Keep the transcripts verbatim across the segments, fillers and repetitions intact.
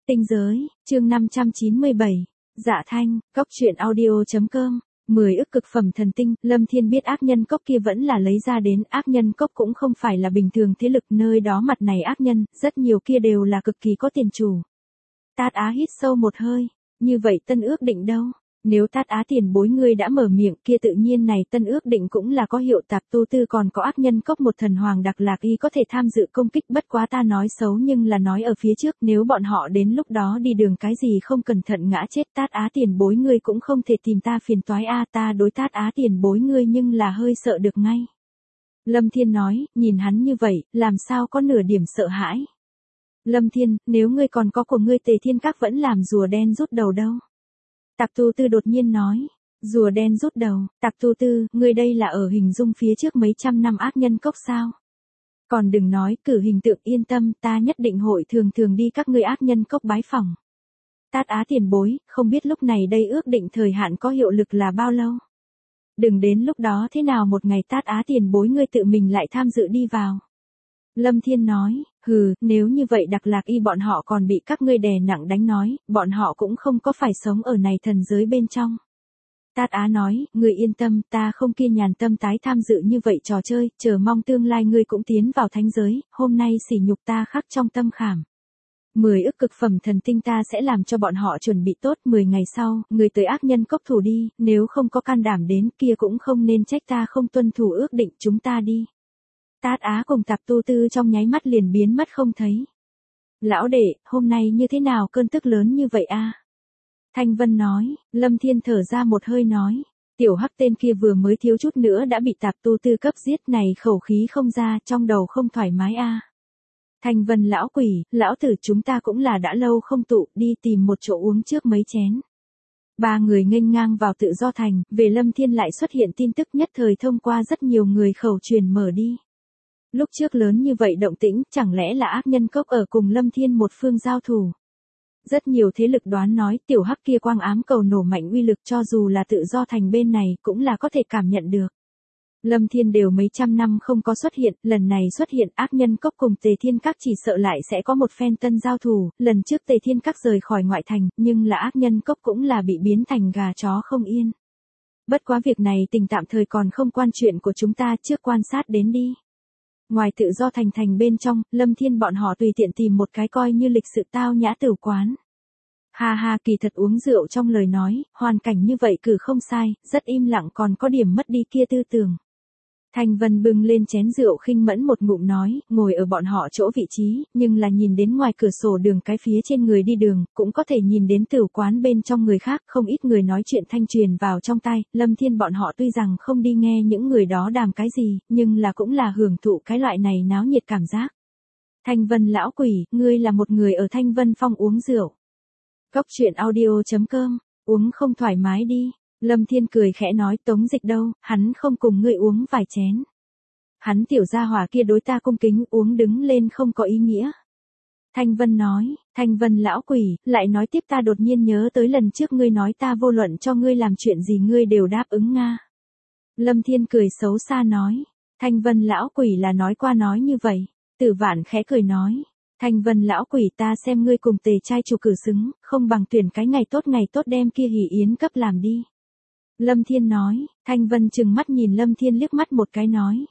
Tinh giới, chương năm trăm chín mươi bảy. Dạ Thanh, Cốc truyện audio.com. Mười ức cực phẩm thần tinh, Lâm Thiên biết ác nhân cốc kia vẫn là lấy ra đến, ác nhân cốc cũng không phải là bình thường thế lực, nơi đó mặt này ác nhân, rất nhiều kia đều là cực kỳ có tiền chủ. Tát Á hít sâu một hơi, như vậy tân ước định đâu? Nếu Tát Á tiền bối ngươi đã mở miệng kia tự nhiên này tân ước định cũng là có hiệu. Tạp Tu Tư còn có ác nhân cốc một thần hoàng đặc lạc y có thể tham dự công kích, bất quá ta nói xấu nhưng là nói ở phía trước, nếu bọn họ đến lúc đó đi đường cái gì không cẩn thận ngã chết, Tát Á tiền bối ngươi cũng không thể tìm ta phiền toái a, ta đối Tát Á tiền bối ngươi nhưng là hơi sợ được ngay. Lâm Thiên nói, nhìn hắn như vậy, làm sao có nửa điểm sợ hãi. Lâm Thiên, nếu ngươi còn có của ngươi Tề Thiên Các vẫn làm rùa đen rút đầu đâu. Tạp Tu Tư đột nhiên nói, rùa đen rút đầu, Tạp Tu Tư, ngươi đây là ở hình dung phía trước mấy trăm năm ác nhân cốc sao? Còn đừng nói, cử hình tượng, yên tâm, ta nhất định hội thường thường đi các ngươi ác nhân cốc bái phỏng. Tát Á tiền bối, không biết lúc này đây ước định thời hạn có hiệu lực là bao lâu? Đừng đến lúc đó thế nào một ngày Tát Á tiền bối ngươi tự mình lại tham dự đi vào. Lâm Thiên nói, hừ, nếu như vậy đặc lạc y bọn họ còn bị các ngươi đè nặng đánh nói, bọn họ cũng không có phải sống ở này thần giới bên trong. Tát Á nói, ngươi yên tâm, ta không kia nhàn tâm tái tham dự như vậy trò chơi, chờ mong tương lai ngươi cũng tiến vào thánh giới, hôm nay sỉ nhục ta khắc trong tâm khảm. Mười ức cực phẩm thần tinh ta sẽ làm cho bọn họ chuẩn bị tốt, mười ngày sau, người tới ác nhân cốc thủ đi, nếu không có can đảm đến kia cũng không nên trách ta không tuân thủ ước định, chúng ta đi. Tát Á cùng Tạp Tu Tư trong nháy mắt liền biến mất không thấy. Lão đệ, hôm nay như thế nào cơn tức lớn như vậy a? Thanh Vân nói, Lâm Thiên thở ra một hơi nói, tiểu hắc tên kia vừa mới thiếu chút nữa đã bị Tạp Tu Tư cấp giết, này khẩu khí không ra, trong đầu không thoải mái a. Thanh Vân lão quỷ, lão tử chúng ta cũng là đã lâu không tụ, đi tìm một chỗ uống trước mấy chén. Ba người nghênh ngang vào Tự Do Thành, về Lâm Thiên lại xuất hiện tin tức nhất thời thông qua rất nhiều người khẩu truyền mở đi. Lúc trước lớn như vậy động tĩnh, chẳng lẽ là ác nhân cốc ở cùng Lâm Thiên một phương giao thủ. Rất nhiều thế lực đoán nói tiểu hắc kia quang ám cầu nổ mạnh uy lực cho dù là Tự Do Thành bên này cũng là có thể cảm nhận được. Lâm Thiên đều mấy trăm năm không có xuất hiện, lần này xuất hiện ác nhân cốc cùng Tề Thiên Các chỉ sợ lại sẽ có một phen tân giao thủ, lần trước Tề Thiên Các rời khỏi ngoại thành, nhưng là ác nhân cốc cũng là bị biến thành gà chó không yên. Bất quá việc này tình tạm thời còn không quan chuyện của chúng ta, trước quan sát đến đi. Ngoài Tự Do Thành thành bên trong, Lâm Thiên bọn họ tùy tiện tìm một cái coi như lịch sự tao nhã tửu quán. Ha ha, kỳ thật uống rượu trong lời nói, hoàn cảnh như vậy cử không sai, rất im lặng còn có điểm mất đi kia tư tưởng. Thanh Vân bưng lên chén rượu khinh mẫn một ngụm nói, ngồi ở bọn họ chỗ vị trí, nhưng là nhìn đến ngoài cửa sổ đường cái phía trên người đi đường, cũng có thể nhìn đến tửu quán bên trong người khác, không ít người nói chuyện thanh truyền vào trong tai, Lâm Thiên bọn họ tuy rằng không đi nghe những người đó đàm cái gì, nhưng là cũng là hưởng thụ cái loại này náo nhiệt cảm giác. Thanh Vân lão quỷ, ngươi là một người ở Thanh Vân Phong uống rượu. Cốc truyện audio.com, uống không thoải mái đi. Lâm Thiên cười khẽ nói, Tống Dịch đâu, hắn không cùng ngươi uống vài chén. Hắn tiểu gia hỏa kia đối ta cung kính, uống đứng lên không có ý nghĩa. Thanh Vân nói, Thanh Vân lão quỷ, lại nói tiếp ta đột nhiên nhớ tới lần trước ngươi nói ta vô luận cho ngươi làm chuyện gì ngươi đều đáp ứng nga. Lâm Thiên cười xấu xa nói, Thanh Vân lão quỷ là nói qua nói như vậy. Tử Vạn khẽ cười nói, Thanh Vân lão quỷ ta xem ngươi cùng Tề trai chủ cử xứng, không bằng tuyển cái ngày tốt ngày tốt đem kia hỷ yến cấp làm đi. Lâm Thiên nói, Thanh Vân trừng mắt nhìn Lâm Thiên liếc mắt một cái nói.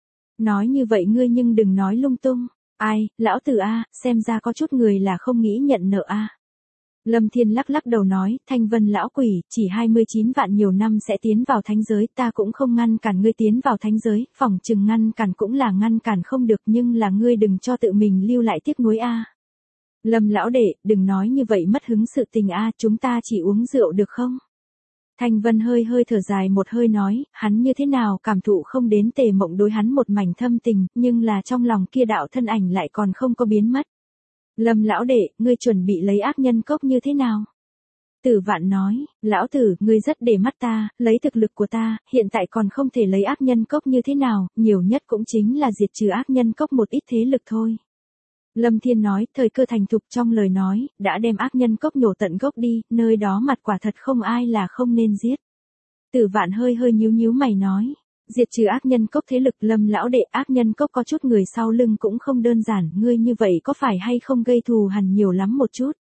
Nói như vậy ngươi nhưng đừng nói lung tung, ai, lão tử a, xem ra có chút người là không nghĩ nhận nợ a. Lâm Thiên lắc lắc đầu nói, Thanh Vân lão quỷ, chỉ hai mươi chín vạn nhiều năm sẽ tiến vào thánh giới, ta cũng không ngăn cản ngươi tiến vào thánh giới, phỏng chừng ngăn cản cũng là ngăn cản không được nhưng là ngươi đừng cho tự mình lưu lại tiếc nuối a. Lâm lão đệ, đừng nói như vậy mất hứng sự tình a, chúng ta chỉ uống rượu được không? Thanh Vân hơi hơi thở dài một hơi nói, hắn như thế nào cảm thụ không đến Tề Mộng đối hắn một mảnh thâm tình, nhưng là trong lòng kia đạo thân ảnh lại còn không có biến mất. Lâm lão đệ, ngươi chuẩn bị lấy ác nhân cốc như thế nào? Tử Vạn nói, lão tử, ngươi rất để mắt ta, lấy thực lực của ta, hiện tại còn không thể lấy ác nhân cốc như thế nào, nhiều nhất cũng chính là diệt trừ ác nhân cốc một ít thế lực thôi. Lâm Thiên nói, thời cơ thành thục trong lời nói, đã đem ác nhân cốc nhổ tận gốc đi, nơi đó mặt quả thật không ai là không nên giết. Tử Vạn hơi hơi nhíu nhíu mày nói, diệt trừ ác nhân cốc thế lực. Lâm lão đệ, ác nhân cốc có chút người sau lưng cũng không đơn giản, ngươi như vậy có phải hay không gây thù hằn nhiều lắm một chút.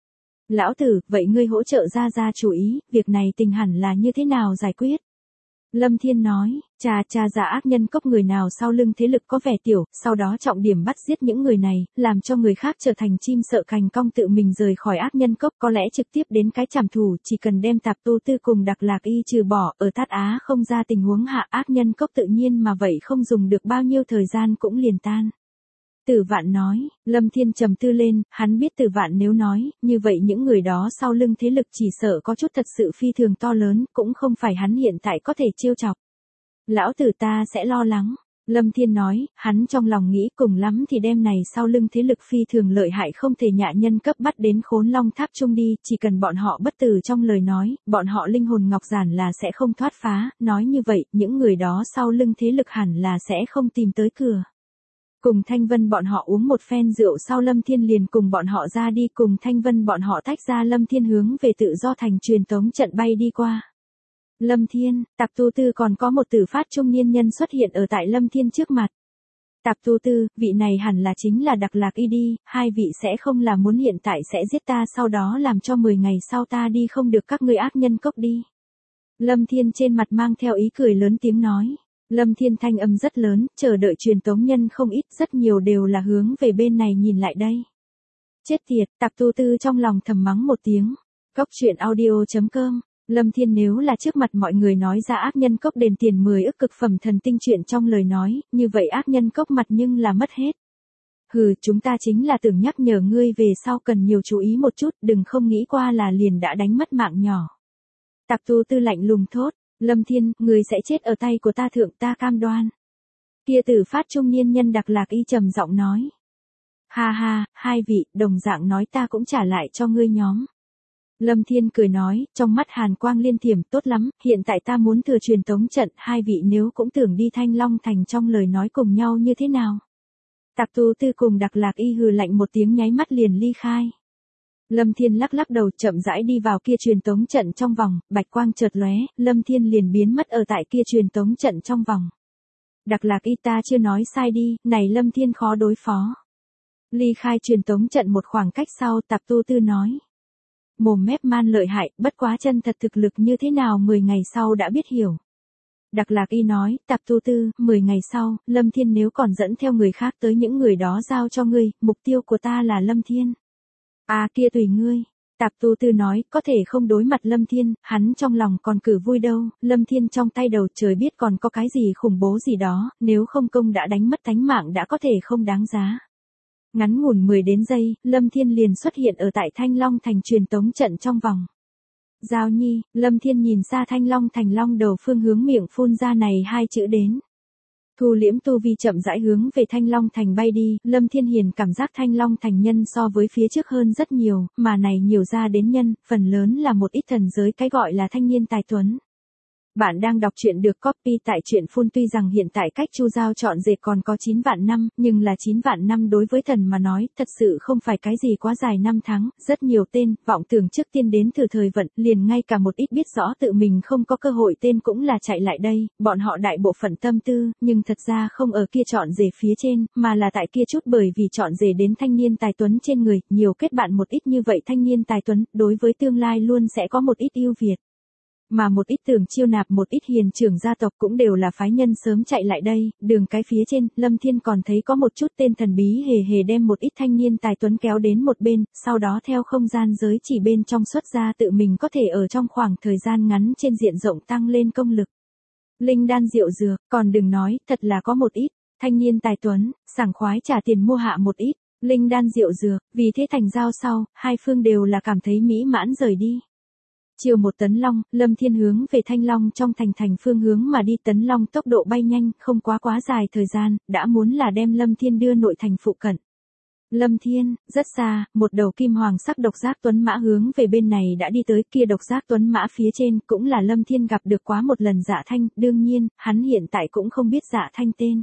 Lão tử, vậy ngươi hỗ trợ ra ra chủ ý, việc này tình hẳn là như thế nào giải quyết? Lâm Thiên nói, cha cha ra ác nhân cốc người nào sau lưng thế lực có vẻ tiểu, sau đó trọng điểm bắt giết những người này, làm cho người khác trở thành chim sợ cành cong tự mình rời khỏi ác nhân cốc, có lẽ trực tiếp đến cái trảm thủ, chỉ cần đem Tạp Tu Tư cùng Đặc Lạc Y trừ bỏ, ở Thát Á không ra tình huống hạ ác nhân cốc tự nhiên mà vậy không dùng được bao nhiêu thời gian cũng liền tan. Tử Vạn nói, Lâm Thiên trầm tư lên, hắn biết Tử Vạn nếu nói, như vậy những người đó sau lưng thế lực chỉ sợ có chút thật sự phi thường to lớn, cũng không phải hắn hiện tại có thể trêu chọc. Lão tử ta sẽ lo lắng. Lâm Thiên nói, hắn trong lòng nghĩ cùng lắm thì đem này sau lưng thế lực phi thường lợi hại không thể nhạ nhân cấp bắt đến Khốn Long Tháp Trung đi, chỉ cần bọn họ bất tử trong lời nói, bọn họ linh hồn ngọc giản là sẽ không thoát phá, nói như vậy, những người đó sau lưng thế lực hẳn là sẽ không tìm tới cửa. Cùng Thanh Vân bọn họ uống một phen rượu sau Lâm Thiên liền cùng bọn họ ra đi cùng Thanh Vân bọn họ tách ra Lâm Thiên hướng về tự do thành truyền tống trận bay đi qua. Lâm Thiên, Tạp Tu Tư còn có một tử phát trung niên nhân xuất hiện ở tại Lâm Thiên trước mặt. Tạp Tu Tư, vị này hẳn là chính là Đặc Lạc Y đi, hai vị sẽ không là muốn hiện tại sẽ giết ta sau đó làm cho mười ngày sau ta đi không được các ngươi ác nhân cốc đi. Lâm Thiên trên mặt mang theo ý cười lớn tiếng nói. Lâm Thiên thanh âm rất lớn, chờ đợi truyền tống nhân không ít, rất nhiều đều là hướng về bên này nhìn lại đây. Chết tiệt, Tạp Tu Tư trong lòng thầm mắng một tiếng. Cốc truyện audio chấm com. Lâm Thiên nếu là trước mặt mọi người nói ra ác nhân cốc đền tiền mười ức cực phẩm thần tinh chuyện trong lời nói, như vậy ác nhân cốc mặt nhưng là mất hết. Hừ, chúng ta chính là tưởng nhắc nhở ngươi về sau cần nhiều chú ý một chút, đừng không nghĩ qua là liền đã đánh mất mạng nhỏ. Tạp Tu Tư lạnh lùng thốt. Lâm Thiên, người sẽ chết ở tay của ta thượng ta cam đoan. Kia tử phát trung niên nhân Đặc Lạc Y trầm giọng nói. Ha ha, hai vị, đồng dạng nói ta cũng trả lại cho ngươi nhóm. Lâm Thiên cười nói, trong mắt hàn quang liên thiểm, tốt lắm, hiện tại ta muốn thừa truyền tống trận, hai vị nếu cũng tưởng đi Thanh Long Thành trong lời nói cùng nhau như thế nào. Tạp Tu Tư cùng Đặc Lạc Y hừ lạnh một tiếng nháy mắt liền ly khai. Lâm Thiên lắc lắc đầu chậm rãi đi vào kia truyền tống trận trong vòng, bạch quang chợt lóe, Lâm Thiên liền biến mất ở tại kia truyền tống trận trong vòng. Đặc Lạc Y ta chưa nói sai đi, này Lâm Thiên khó đối phó. Ly khai truyền tống trận một khoảng cách sau Tạp Tu Tư nói. Mồm mép man lợi hại, bất quá chân thật thực lực như thế nào mười ngày sau đã biết hiểu. Đặc Lạc Y nói, Tạp Tu Tư, mười ngày sau, Lâm Thiên nếu còn dẫn theo người khác tới những người đó giao cho ngươi, mục tiêu của ta là Lâm Thiên. À kia tùy ngươi. Tạp Tu Tư nói, có thể không đối mặt Lâm Thiên, hắn trong lòng còn cử vui đâu, Lâm Thiên trong tay đầu trời biết còn có cái gì khủng bố gì đó, nếu không công đã đánh mất tánh mạng đã có thể không đáng giá. Ngắn ngủn mười đến giây, Lâm Thiên liền xuất hiện ở tại Thanh Long Thành truyền tống trận trong vòng. Giao Nhi, Lâm Thiên nhìn xa Thanh Long Thành long đầu phương hướng miệng phun ra này hai chữ đến. Thu liễm tu vi chậm rãi hướng về Thanh Long Thành bay đi, Lâm Thiên Hiền cảm giác Thanh Long Thành nhân so với phía trước hơn rất nhiều, mà này nhiều ra đến nhân, phần lớn là một ít thần giới cái gọi là thanh niên tài tuấn. Bạn đang đọc truyện được copy tại truyện phun tuy rằng hiện tại cách Chu Giao chọn dệt còn có chín vạn năm, nhưng là chín vạn năm đối với thần mà nói, thật sự không phải cái gì quá dài năm tháng, rất nhiều tên, vọng tưởng trước tiên đến từ thời vận, liền ngay cả một ít biết rõ tự mình không có cơ hội tên cũng là chạy lại đây, bọn họ đại bộ phận tâm tư, nhưng thật ra không ở kia chọn rể phía trên, mà là tại kia chút bởi vì chọn rể đến thanh niên tài tuấn trên người, nhiều kết bạn một ít như vậy thanh niên tài tuấn, đối với tương lai luôn sẽ có một ít ưu việt. Mà một ít tưởng chiêu nạp một ít hiền trưởng gia tộc cũng đều là phái nhân sớm chạy lại đây, đường cái phía trên, Lâm Thiên còn thấy có một chút tên thần bí hề hề đem một ít thanh niên tài tuấn kéo đến một bên, sau đó theo không gian giới chỉ bên trong xuất ra tự mình có thể ở trong khoảng thời gian ngắn trên diện rộng tăng lên công lực. Linh đan rượu dược, còn đừng nói, thật là có một ít, thanh niên tài tuấn, sảng khoái trả tiền mua hạ một ít, linh đan rượu dược, vì thế thành giao sau, hai phương đều là cảm thấy mỹ mãn rời đi. Chiều một tấn long, Lâm Thiên hướng về Thanh Long trong thành thành phương hướng mà đi, tấn long tốc độ bay nhanh, không quá quá dài thời gian, đã muốn là đem Lâm Thiên đưa nội thành phụ cận. Lâm Thiên, rất xa, một đầu kim hoàng sắc độc giác tuấn mã hướng về bên này đã đi tới, kia độc giác tuấn mã phía trên cũng là Lâm Thiên gặp được quá một lần Dạ Thanh, đương nhiên, hắn hiện tại cũng không biết Dạ Thanh tên.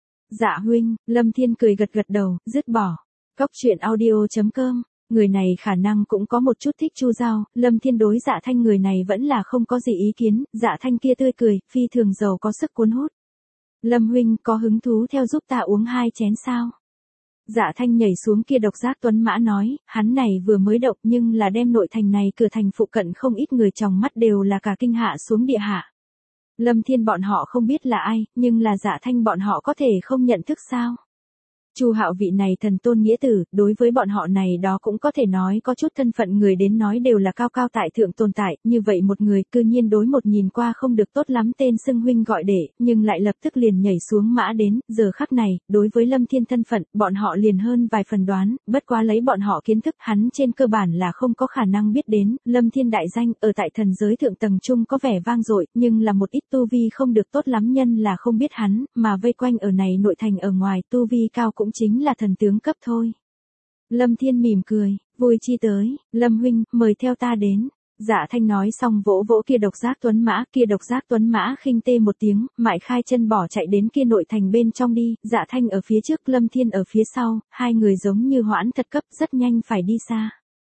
Dạ huynh, Lâm Thiên cười gật gật đầu, dứt bỏ. Cốc truyện audio chấm com. Người này khả năng cũng có một chút thích Chu Giao, Lâm Thiên đối Dạ Thanh người này vẫn là không có gì ý kiến, Dạ Thanh kia tươi cười, phi thường giàu có sức cuốn hút. Lâm huynh có hứng thú theo giúp ta uống hai chén sao? Dạ Thanh nhảy xuống kia độc giác tuấn mã nói, hắn này vừa mới động nhưng là đem nội thành này cửa thành phụ cận không ít người trong mắt đều là cả kinh hạ xuống địa hạ. Lâm Thiên bọn họ không biết là ai, nhưng là Dạ Thanh bọn họ có thể không nhận thức sao? Chu Hạo vị này thần tôn nghĩa tử, đối với bọn họ này đó cũng có thể nói có chút thân phận người đến nói đều là cao cao tại thượng tồn tại, như vậy một người cư nhiên đối một nhìn qua không được tốt lắm tên xưng huynh gọi đệ, nhưng lại lập tức liền nhảy xuống mã đến, giờ khắc này, đối với Lâm Thiên thân phận, bọn họ liền hơn vài phần đoán, bất quá lấy bọn họ kiến thức hắn trên cơ bản là không có khả năng biết đến, Lâm Thiên đại danh ở tại thần giới thượng tầng trung có vẻ vang dội, nhưng là một ít tu vi không được tốt lắm nhân là không biết hắn, mà vây quanh ở này nội thành ở ngoài tu vi cao cũng chính là thần tướng cấp thôi. Lâm Thiên mỉm cười, vui chi tới, Lâm huynh, mời theo ta đến. Dạ Thanh nói xong vỗ vỗ kia độc giác tuấn mã, kia độc giác tuấn mã khinh tê một tiếng, mại khai chân bỏ chạy đến kia nội thành bên trong đi, Dạ Thanh ở phía trước, Lâm Thiên ở phía sau, hai người giống như hoãn thật cấp rất nhanh phải đi xa.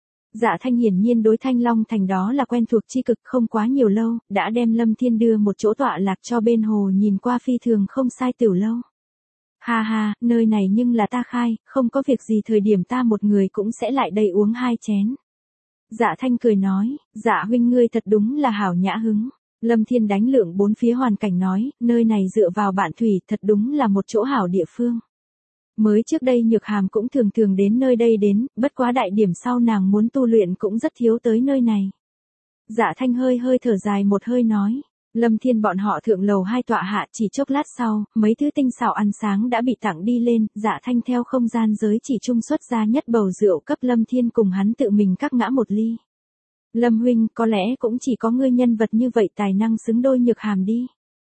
Dạ Thanh hiển nhiên đối Thanh Long thành đó là quen thuộc chi cực, không quá nhiều lâu, đã đem Lâm Thiên đưa một chỗ tọa lạc cho bên hồ nhìn qua phi thường không sai tiểu lâu. Ha ha, nơi này nhưng là ta khai, không có việc gì thời điểm ta một người cũng sẽ lại đây uống hai chén. Dạ Thanh cười nói, dạ huynh ngươi thật đúng là hảo nhã hứng. Lâm Thiên đánh lượng bốn phía hoàn cảnh nói, nơi này dựa vào bạn thủy thật đúng là một chỗ hảo địa phương. Mới trước đây Nhược Hàm cũng thường thường đến nơi đây đến, bất quá đại điểm sau nàng muốn tu luyện cũng rất thiếu tới nơi này. Dạ Thanh hơi hơi thở dài một hơi nói. Lâm Thiên bọn họ thượng lầu hai tọa hạ chỉ chốc lát sau, mấy thứ tinh xảo ăn sáng đã bị tặng đi lên, Dạ Thanh theo không gian giới chỉ trung xuất ra nhất bầu rượu cấp Lâm Thiên cùng hắn tự mình cắt ngã một ly. Lâm huynh, có lẽ cũng chỉ có ngươi nhân vật như vậy tài năng xứng đôi Nhược Hàm đi.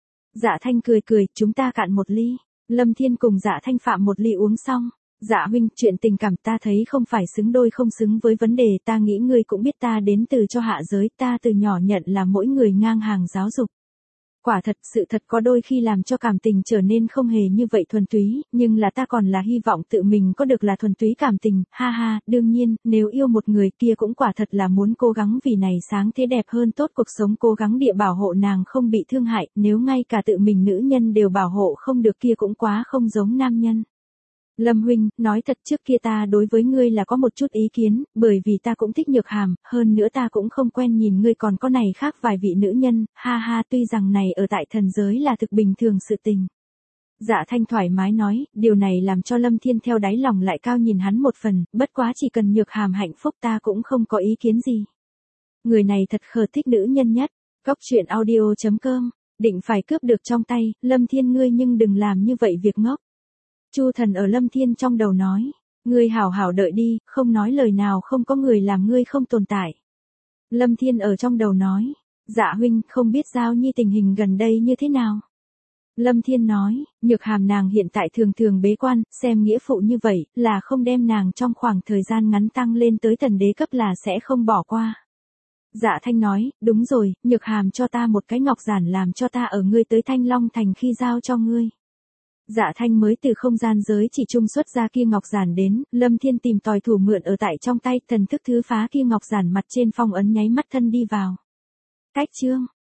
Dạ Thanh cười cười, chúng ta cạn một ly. Lâm Thiên cùng Dạ Thanh phạm một ly uống xong. Dạ huynh, chuyện tình cảm ta thấy không phải xứng đôi không xứng với vấn đề, ta nghĩ ngươi cũng biết ta đến từ cho hạ giới, ta từ nhỏ nhận là mỗi người ngang hàng giáo dục. Quả thật, sự thật có đôi khi làm cho cảm tình trở nên không hề như vậy thuần túy, nhưng là ta còn là hy vọng tự mình có được là thuần túy cảm tình, ha ha, đương nhiên, nếu yêu một người kia cũng quả thật là muốn cố gắng vì này sáng thế đẹp hơn tốt cuộc sống, cố gắng địa bảo hộ nàng không bị thương hại, nếu ngay cả tự mình nữ nhân đều bảo hộ không được kia cũng quá không giống nam nhân. Lâm huynh, nói thật trước kia ta đối với ngươi là có một chút ý kiến, bởi vì ta cũng thích Nhược Hàm, hơn nữa ta cũng không quen nhìn ngươi còn có này khác vài vị nữ nhân, ha ha, tuy rằng này ở tại thần giới là thực bình thường sự tình. Dạ Thanh thoải mái nói, điều này làm cho Lâm Thiên theo đáy lòng lại cao nhìn hắn một phần, bất quá chỉ cần Nhược Hàm hạnh phúc ta cũng không có ý kiến gì. Người này thật khờ thích nữ nhân nhất, Cóc Truyện audio chấm com, định phải cướp được trong tay, Lâm Thiên ngươi nhưng đừng làm như vậy việc ngốc. Chu Thần ở Lâm Thiên trong đầu nói, ngươi hảo hảo đợi đi, không nói lời nào không có người làm ngươi không tồn tại. Lâm Thiên ở trong đầu nói, dạ huynh, không biết Giao Nhi tình hình gần đây như thế nào. Lâm Thiên nói, Nhược Hàm nàng hiện tại thường thường bế quan, xem nghĩa phụ như vậy, là không đem nàng trong khoảng thời gian ngắn tăng lên tới thần đế cấp là sẽ không bỏ qua. Dạ Thanh nói, đúng rồi, Nhược Hàm cho ta một cái ngọc giản làm cho ta ở ngươi tới Thanh Long thành khi giao cho ngươi. Dạ Thanh mới từ không gian giới chỉ trung xuất ra kia ngọc giản đến, Lâm Thiên tìm tòi thủ mượn ở tại trong tay, thần thức thứ phá kia ngọc giản mặt trên phong ấn nháy mắt thân đi vào. Cách chương